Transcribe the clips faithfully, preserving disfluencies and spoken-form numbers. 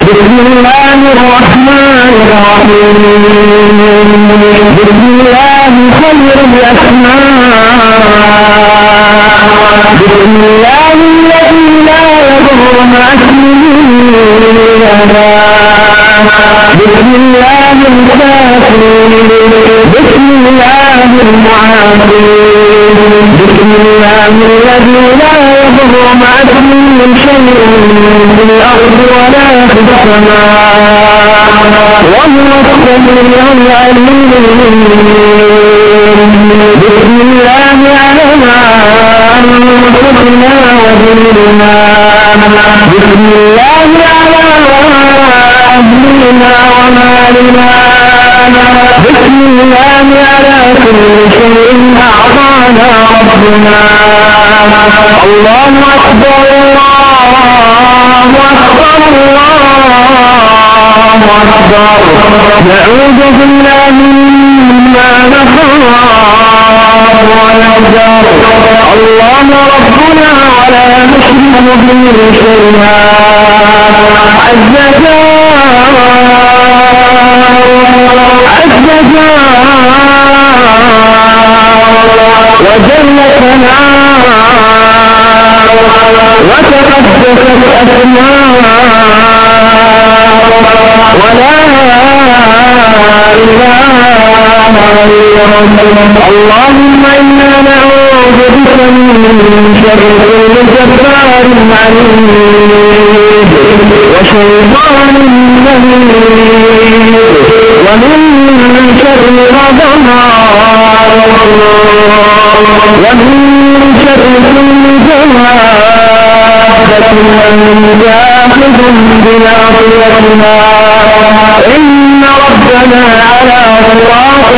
بسم الله الرحمن الرحيم بسم الله خير الأسماء بسم الله الذي لا يضر مع اسمه بسم الله الكافي بسم الله المعافي بسم الله الذي لا يضر مع اسمه شيء في الأرض ولا في السماء وهو السميع العليم بسم الله على ما أنفسنا وديننا بسم الله على أهلنا ومالنا بسم الله على كل شيء أعطانا ربنا الله أكبر الله أكبر الله أكبر نعوذ بالله مما نخاف ونحذر الله ربنا ولا نشرك به شيئا عز عز وجل ثناؤه وتقدست أسماؤه ولا إله إلا أنت اللهم إنا نعوذ بك من شر كل جبار عنيد وشيطان مهين ومن شر غضبان ومن شر كل جوابة جاحد بناصيتنا إن ربنا على صراط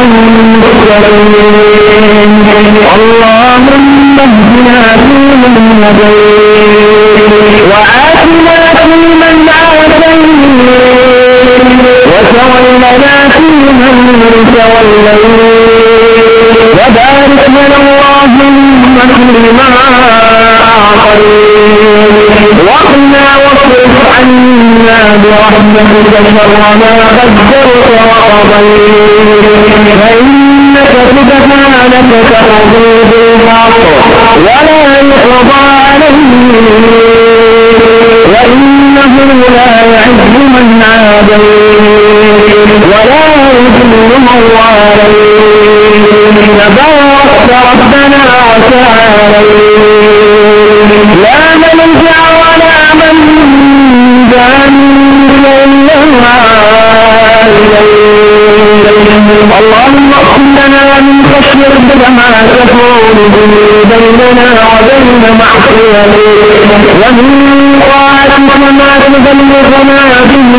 مستقيم اللهم اهدنا فيمن هديت وعافنا فيمن عافيت وتولنا فيمن توليت وبارك لنا اللهم فيما أعطيت وقنا واصرف عنا برحمتك شر ما قدرت وقضيت فإنك سبحانك تقضي بالحق ولا يقضى عليه وإنه لا يعز من عاديت ولا يذل من واليت تباركت ربنا وتعاليت لا ملجأ ولا منجا إلا إليك اللهم اغفر لنا من خشيتك ما تحول به بيننا وبين معصيتك ومن طاعتك ما تبلغنا به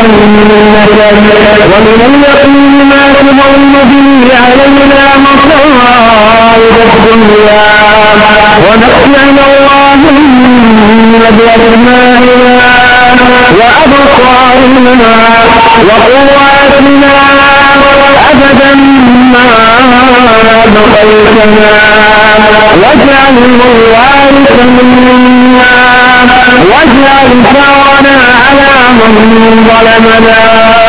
جنتك ومن اليقين ما تهون به علينا مصائب الدنيا ونسأل اللهم بأسمائنا وأبصارنا وقواتنا أبدا ما بقيتنا واجعل الوارث منا واجعل ثارنا على من ظلمنا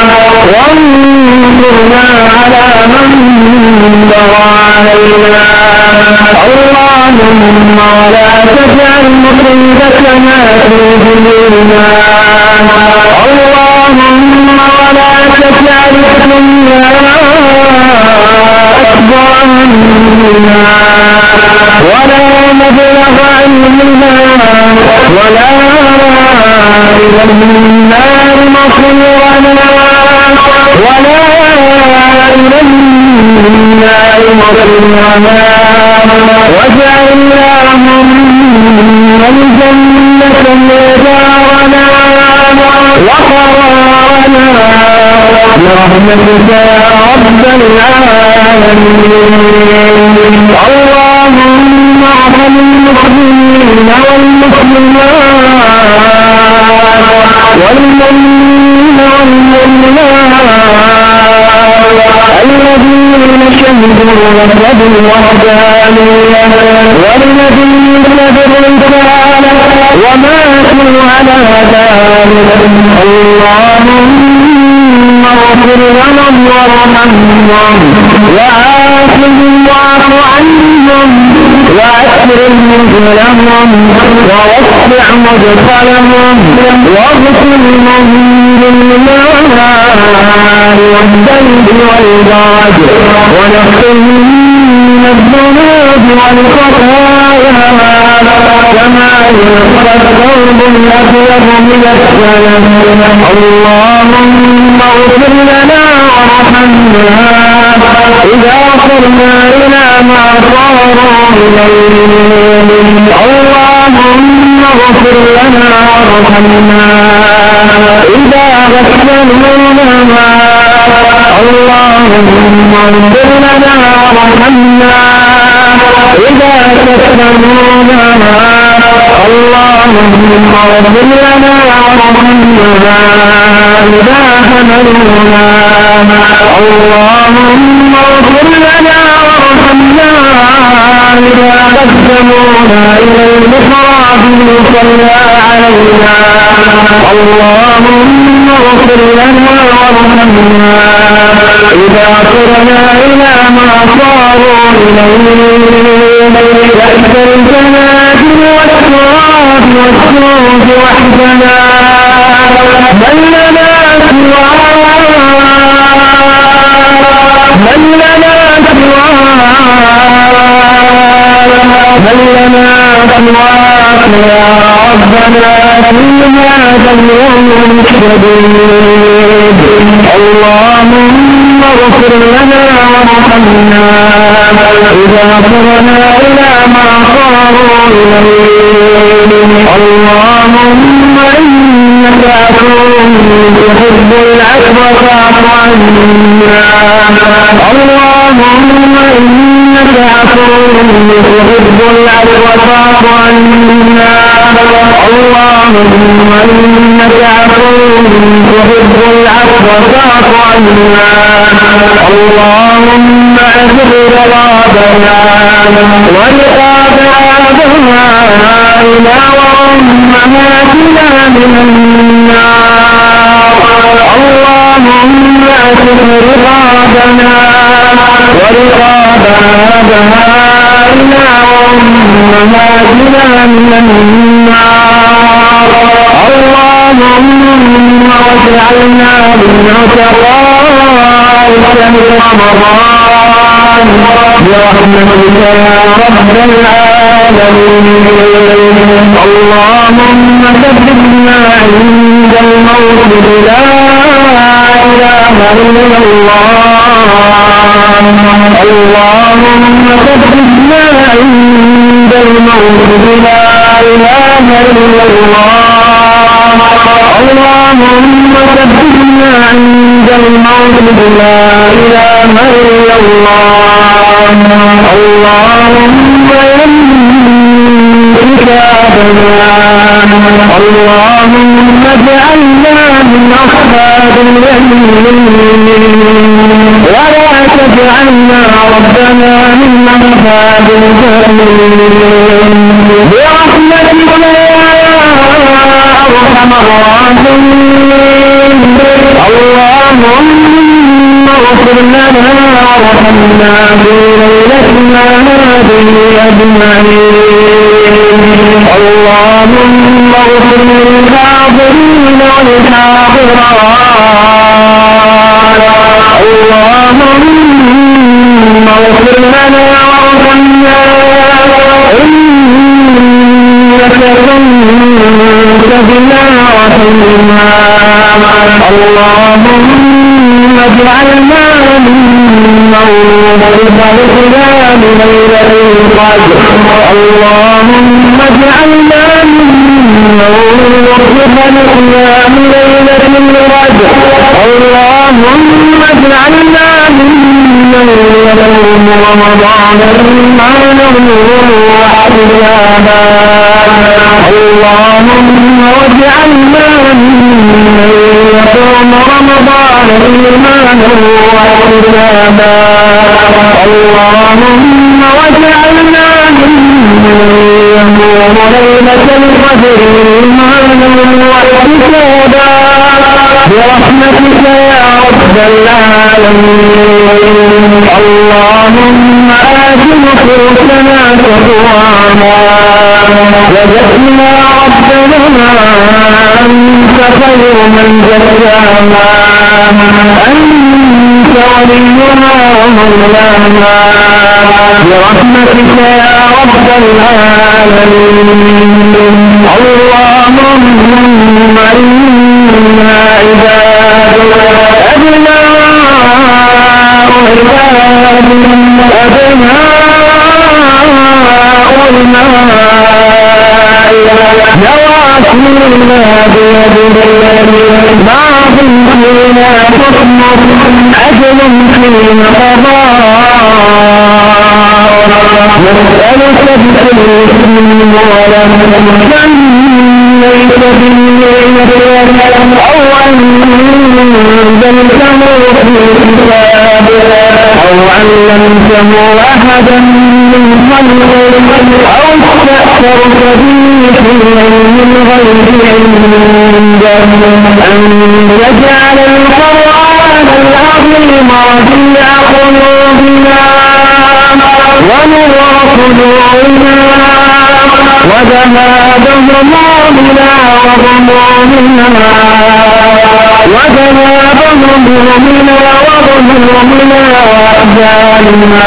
وانصرنا على من بغى علينا اللهم ولا تجعل مصيبتنا في ديننا اللهم ولا تجعل الدنيا أكبر منا ولا مبلغ علمنا ولا إلى النار مصيرنا ولا إلى النار مصيرنا واجعل اللهم الجنة دارنا وقرارنا برحمتك يا رب العالمين اللهم ارحم المسلمين والمسلمات والمؤمنين والمؤمنات الذين شهدوا لك بالوحدانية ولنبيك بالرسالة وماتوا على ذلك. اللهم اغفر لهم وارحمهم وعافهم واعف عنهم وأكرم نزلهم ووسع مدخلهم واغسلهم بالماء والثلج والبرد ونقهم من الذنوب والخطايا كما ينقى الثوب الأبيض من الدنس. اللهم اغفر لنا وارحمنا إذا صرنا إلى ما صاروا إليه. اللهم اغفر لنا وارحمنا إذا غسلنا. اللهم اغفر لنا وارحمنا إذا كسرنا. اللهم اغفر لنا وارحمنا إذا حملنا. اللهم اغفر لنا وارحمنا إذا قدمونا إلى المحراب ليصلى علينا. اللهم اغفر لنا وارحمنا إذا صرنا إلى ما صاروا إليه. يأس الجنازل والتراب والسوق وحدنا من لنا سواه من لنا سواه من لنا سواك يا ربنا في هذا اليوم الشديد. اللهم اغفر لنا وارحمنا إذا صرنا إلى ما صاروا إليه. اللهم إنك عفو تحب العفو فاعف عنا. اللهم إنك عفو تحب العفو فاعف عنا. اللهم إنك عفو تحب العفو فاعف عنا. اللهم اغفر رغابنا ورقاب آبائنا وأمهاتنا من النار. اللهم اغفر رغابنا ورقاب آبائنا وأمهاتنا من النار. اللهم واجعلنا من عتقائك من رمضان برحمتك يا رب العالمين. اللهم ثبتنا عند الموت لا إله إلا الله. اللهم ثبتنا عند الموت لا إله إلا الله. اللهم ثبتنا عند الموت لا إله إلا الله. اللهم يمن كتابنا. اللهم اجعلنا من أصحاب اليمين ولا تجعلنا ربنا من أصحاب الجحيم برحمتك يا أرحم الراحمين. اللهم اغفر لنا وارحمنا في ليلتنا هذه أجمعين. اللهم اغفر للحاضرين والحاضرات. اللهم اغفر لنا وارحمنا إنك كنت بنا رحيما. اللهم اجعلنا ممن وفقنا بليلة القدر. اللهم اجعلنا ممن وفقنا بليلة القدر. اللهم اجعلنا ممن يصوم رمضان إيمانا واحتسابا. اللهم واجعلنا ممن يصوم رمضان إيمانا واحتسابا. اللهم واجعلنا ممن يقوم ليلة القدر إيمانا واحتسابا برحمتك يا رب العالمين. اللهم آت نفوسنا تقواها وزكها ربنا أنت خير من زكاها أنت وليها ومولاها برحمتك يا رب العالمين. اللهم إنا عبادك أبناء عباد أبناء الماء نواصينا بيدك ماض فينا حكمك عدل فينا قضاء نسألك بكل اسم ولم سميت به أو أنزلته في كتابك أو علمته أحدا من خلقك أو استأثرت به في العلم الغيب عندك أن يجعل القرآن العظيم ربيع قلوبنا ونور صدورنا وذهاب همومنا وغمومنا وذهاب همومنا وغمومنا وأحزاننا.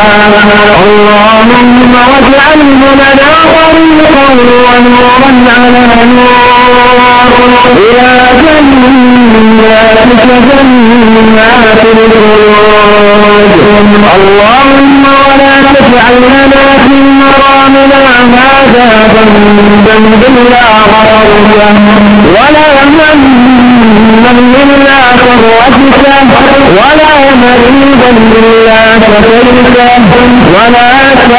اللهم واجعله لنا طريقا ونورا على نور إلى جناتك جنات الخلود. اللهم ولا تجعل لنا في مرامنا هذا ذنبا إلا غفرته ولا هما إلا فرجته ولا مريضا إلا شفيته ولا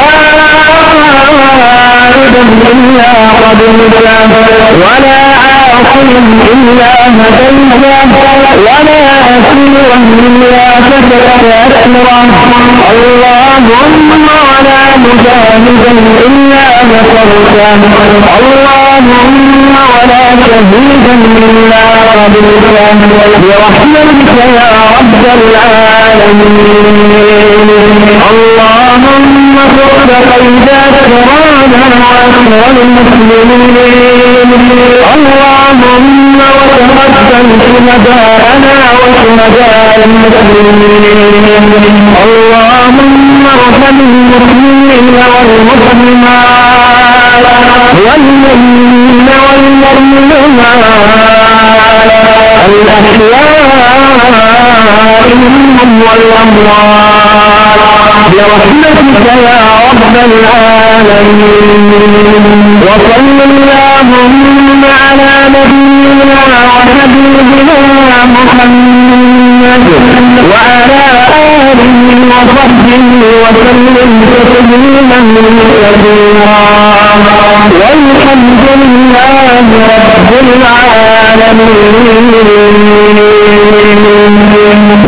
سائدا إلا قبلته ولا عاصيا إلا هديته ولا أسيرا إلا فتحت أسره. اللهم ولا مجاهدا إلا نصرته اللهم ولا شهيدا إلا قبلته برحمتك يا رب العالمين. اللهم فرد قيدات كرانا وأسر المسلمين. اللهم وتقدم شهداءنا وشهداء المسلمين. اللهم ارحم المسلمين والمسلمات والمؤمنين والمؤمنات الأحياء منهم والأموات برحمتك يا رب العالمين. وصل اللهم على نبينا وحبيبنا محمد وعلى آله وصحبه وسلم تسليما كثيرا والحمد لله رب العالمين.